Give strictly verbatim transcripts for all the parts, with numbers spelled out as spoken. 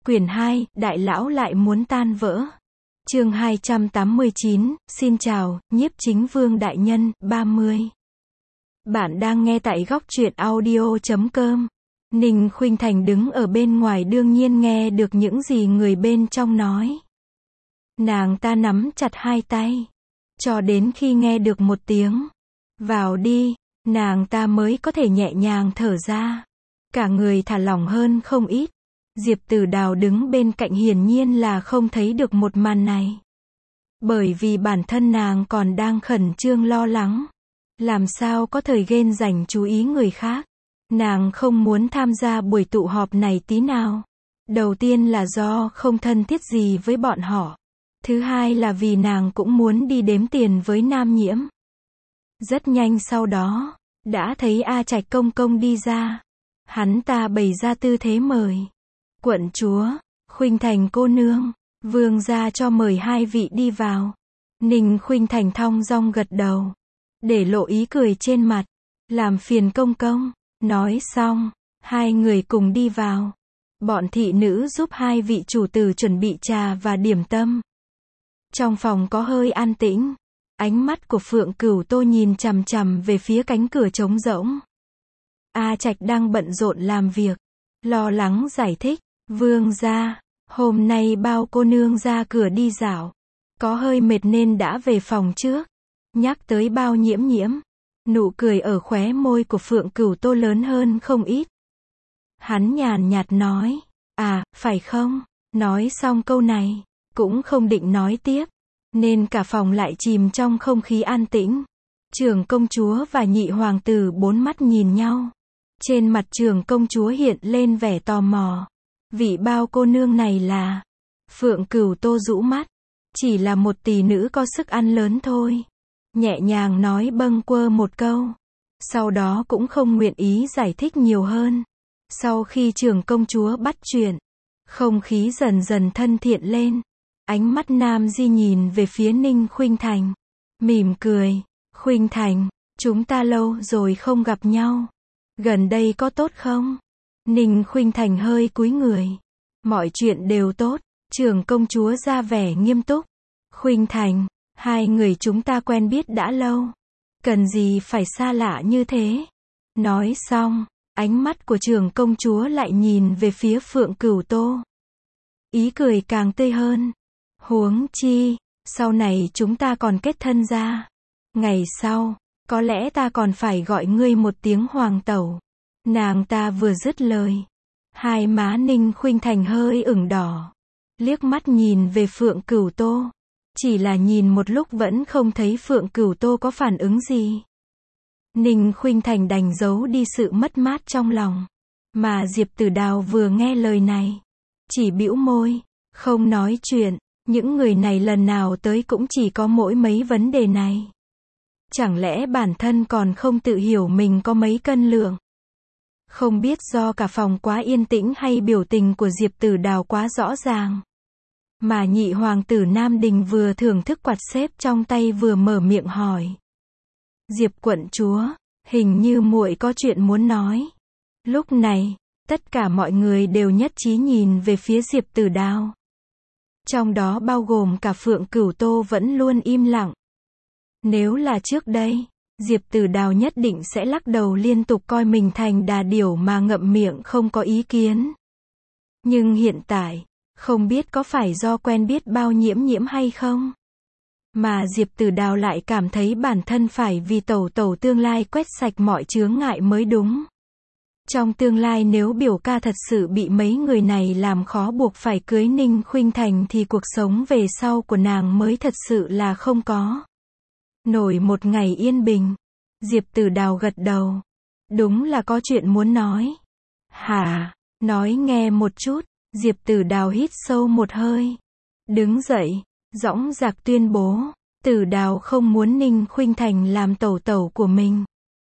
Quyển hai, Đại lão lại muốn tan vỡ. Chương hai trăm tám mươi chín, xin chào, nhiếp chính vương đại nhân, ba mươi. Bạn đang nghe tại góc truyện audio chấm com. Ninh Khuynh Thành đứng ở bên ngoài đương nhiên nghe được những gì người bên trong nói. Nàng ta nắm chặt hai tay, cho đến khi nghe được một tiếng vào đi, nàng ta mới có thể nhẹ nhàng thở ra. Cả người thả lỏng hơn không ít. Diệp Tử Đào đứng bên cạnh hiển nhiên là không thấy được một màn này. Bởi vì bản thân nàng còn đang khẩn trương lo lắng. Làm sao có thời gian dành chú ý người khác. Nàng không muốn tham gia buổi tụ họp này tí nào. Đầu tiên là do không thân thiết gì với bọn họ. Thứ hai là vì nàng cũng muốn đi đếm tiền với Nam Nhiễm. Rất nhanh sau đó, đã thấy A Trạch công công đi ra. Hắn ta bày ra tư thế mời. Quận chúa, Khuynh Thành cô nương, vương gia cho mời hai vị đi vào. Ninh Khuynh Thành thong dong gật đầu, để lộ ý cười trên mặt. Làm phiền công công. Nói xong, hai người cùng đi vào. Bọn thị nữ giúp hai vị chủ tử chuẩn bị trà và điểm tâm. Trong phòng có hơi an tĩnh. Ánh mắt của Phượng Cửu Tô nhìn chằm chằm về phía cánh cửa trống rỗng. A Trạch đang bận rộn làm việc, lo lắng giải thích. Vương gia, hôm nay bao cô nương ra cửa đi dạo. Có hơi mệt nên đã về phòng trước. Nhắc tới bao Nhiễm Nhiễm. Nụ cười ở khóe môi của Phượng Cửu Tô lớn hơn không ít. Hắn nhàn nhạt nói. À, phải không? Nói xong câu này, cũng không định nói tiếp. Nên cả phòng lại chìm trong không khí an tĩnh. Trưởng công chúa và nhị hoàng tử bốn mắt nhìn nhau. Trên mặt trưởng công chúa hiện lên vẻ tò mò. Vị bao cô nương này là... Phượng Cửu Tô rũ mắt. Chỉ là một tỷ nữ có sức ăn lớn thôi. Nhẹ nhàng nói bâng quơ một câu. Sau đó cũng không nguyện ý giải thích nhiều hơn. Sau khi trưởng công chúa bắt chuyện, không khí dần dần thân thiện lên. Ánh mắt Nam Di nhìn về phía Ninh Khuynh Thành. Mỉm cười. Khuynh Thành, chúng ta lâu rồi không gặp nhau. Gần đây có tốt không? Ninh Khuynh Thành hơi cúi người. Mọi chuyện đều tốt. Trưởng công chúa ra vẻ nghiêm túc. Khuynh Thành, hai người chúng ta quen biết đã lâu. Cần gì phải xa lạ như thế? Nói xong, ánh mắt của trưởng công chúa lại nhìn về phía Phượng Cửu Tô. Ý cười càng tươi hơn. Huống chi, sau này chúng ta còn kết thân ra. Ngày sau, có lẽ ta còn phải gọi ngươi một tiếng hoàng tẩu. Nàng ta vừa dứt lời. Hai má Ninh Khuynh Thành hơi ửng đỏ. Liếc mắt nhìn về Phượng Cửu Tô. Chỉ là nhìn một lúc vẫn không thấy Phượng Cửu Tô có phản ứng gì. Ninh Khuynh Thành đành giấu đi sự mất mát trong lòng. Mà Diệp Tử Đào vừa nghe lời này, chỉ bĩu môi, không nói chuyện. Những người này lần nào tới cũng chỉ có mỗi mấy vấn đề này. Chẳng lẽ bản thân còn không tự hiểu mình có mấy cân lượng? Không biết do cả phòng quá yên tĩnh hay biểu tình của Diệp Tử Đào quá rõ ràng. Mà nhị hoàng tử Nam Đình vừa thưởng thức quạt xếp trong tay vừa mở miệng hỏi. Diệp quận chúa, hình như muội có chuyện muốn nói. Lúc này, tất cả mọi người đều nhất trí nhìn về phía Diệp Tử Đào. Trong đó bao gồm cả Phượng Cửu Tô vẫn luôn im lặng. Nếu là trước đây, Diệp Tử Đào nhất định sẽ lắc đầu liên tục coi mình thành đà điểu mà ngậm miệng không có ý kiến. Nhưng hiện tại, không biết có phải do quen biết bao Nhiễm Nhiễm hay không? Mà Diệp Tử Đào lại cảm thấy bản thân phải vì tẩu tẩu tương lai quét sạch mọi chướng ngại mới đúng. Trong tương lai nếu biểu ca thật sự bị mấy người này làm khó buộc phải cưới Ninh Khuynh Thành thì cuộc sống về sau của nàng mới thật sự là không có nổi một ngày yên bình. Diệp Tử Đào gật đầu. Đúng là có chuyện muốn nói. Hả? Nói nghe một chút. Diệp Tử Đào hít sâu một hơi. Đứng dậy, dõng dạc tuyên bố. Tử Đào không muốn Ninh Khuynh Thành làm tẩu tẩu của mình.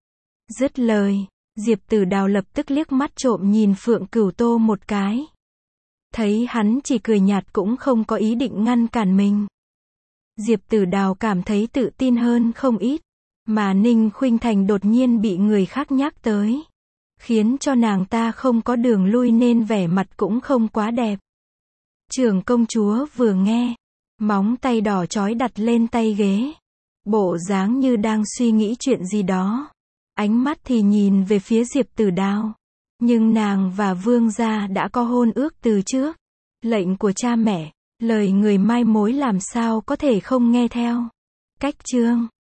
Dứt lời, Diệp Tử Đào lập tức liếc mắt trộm nhìn Phượng Cửu Tô một cái. Thấy hắn chỉ cười nhạt cũng không có ý định ngăn cản mình. Diệp Tử Đào cảm thấy tự tin hơn không ít. Mà Ninh Khuynh Thành đột nhiên bị người khác nhắc tới. Khiến cho nàng ta không có đường lui nên vẻ mặt cũng không quá đẹp. Trưởng công chúa vừa nghe, móng tay đỏ chói đặt lên tay ghế. Bộ dáng như đang suy nghĩ chuyện gì đó. Ánh mắt thì nhìn về phía Diệp Tử Đao. Nhưng nàng và vương gia đã có hôn ước từ trước. Lệnh của cha mẹ, lời người mai mối làm sao có thể không nghe theo. Cách chương